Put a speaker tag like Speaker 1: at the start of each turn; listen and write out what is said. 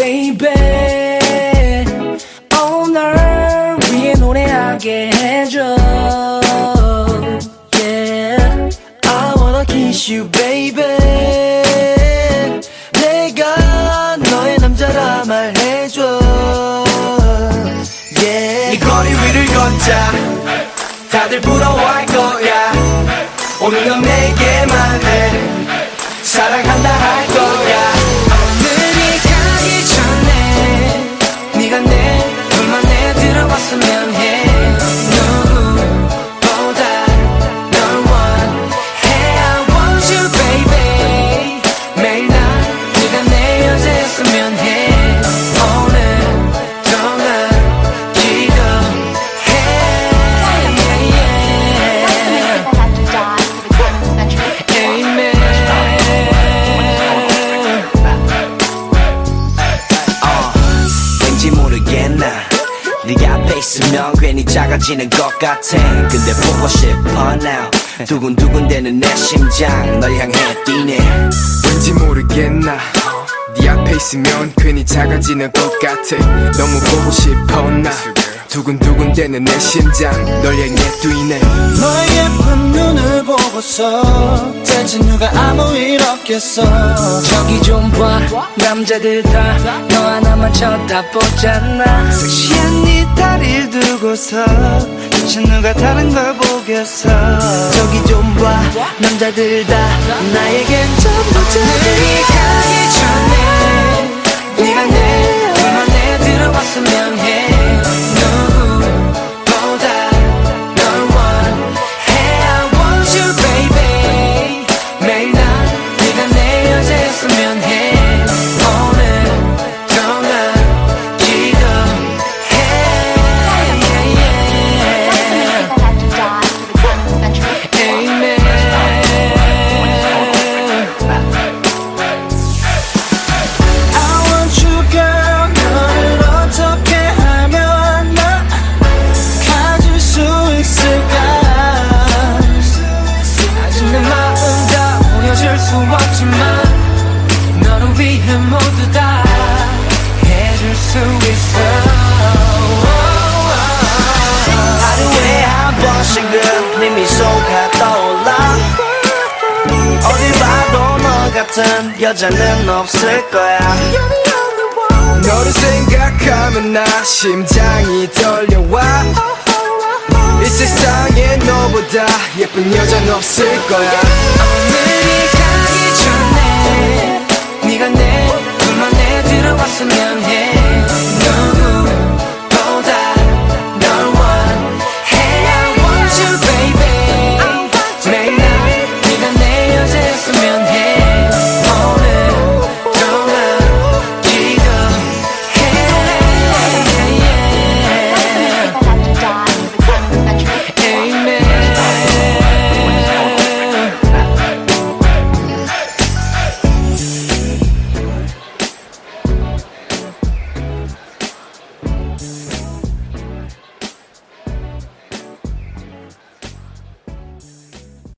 Speaker 1: baby 오늘 위해 노래하게 해줘 yeah I wanna kiss you baby 내가 너의 남자라 말해줘 yeah 이 거리 위를 걷자 다들 부러워할 거야 오늘 넌 내게 말해 사랑한다 할 거야 오늘이 가기 전에 네가 내 품 안에 들어왔으면 해 누구보다 널 원해 I want you baby 매일 난 네가 내 여자였으면 해 오늘도 날 기도해 Amen 왠지 모르겠나 네가 앞에 있으면 괜히 작아지는 것 같아 근데 보고 싶어 now 두근두근대는 내 심장 널 향해 뛰네
Speaker 2: 왠지 모르겠나 네 앞에 있으면 괜히 작아지는 것 같아 너무 보고 싶어 나 두근두근대는 내 심장 널 향해 뛰네
Speaker 1: 너의 예쁜 눈을 보고서 대체 누가 아무 일 없겠어 저기 좀 봐 남자들 다 너 하나만 쳐다보잖아 섹시한 네 다리를 두고서 대체 누가 다른 걸 보겠어 저기 좀 봐 남자들 다 나에겐 전부자들이 가기 전에 네가 내 품 안에 들어왔으면 해 너를 위해 모두 다 해줄 수 있어 하루에 한 번씩은 네 미소가 떠올라 어딜 봐도 너 같은 여자는 없을 거야
Speaker 2: 너를 생각하면 나 심장이 떨려와 이 세상에 너보다 예쁜 여자는 없을 거야
Speaker 1: 오늘이 가기 전에 네가 내